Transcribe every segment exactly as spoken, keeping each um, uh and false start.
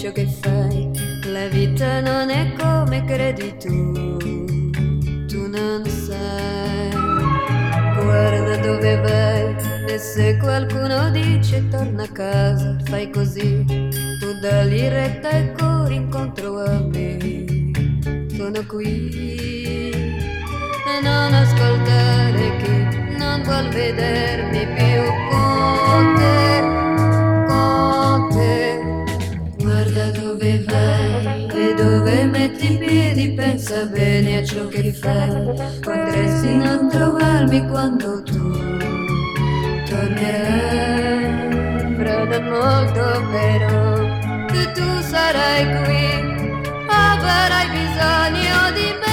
ciò che fai. La vita non è come credi tu, tu non sai. Guarda dove vai e se qualcuno dice torna a casa, fai così, tu dali retta e corri incontro a me. Sono qui e non ascoltare chi non vuol vedermi più con te, con te. Guarda dove vai e dove metti i piedi, pensa bene a ciò che fai. Potresti non trovarmi quando tu tornerai, fra non molto però, che tu sarai qui, avrai bisogno di me.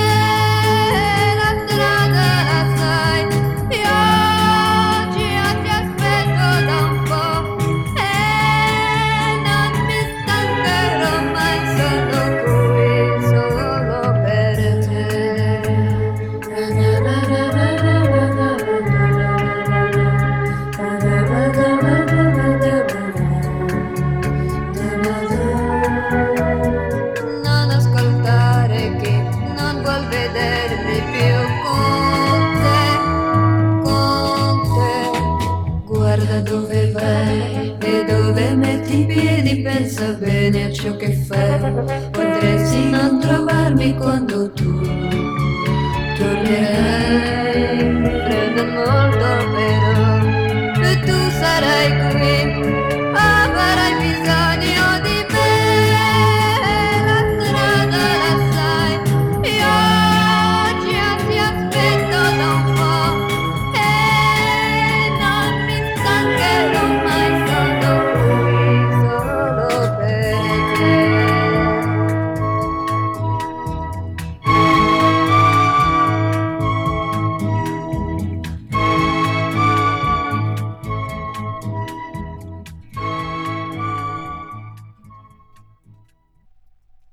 La strada la sai, io oggi ti aspetto da un po' e non mi stancherò mai, sono qui solo per non ascoltare chi non vuol vedermi più con te, con te. Guarda dove vai e dove metti i piedi, pensa bene a ciò che fai. Potresti non trovarmi quando tu tornerai, prende molto però e tu sarai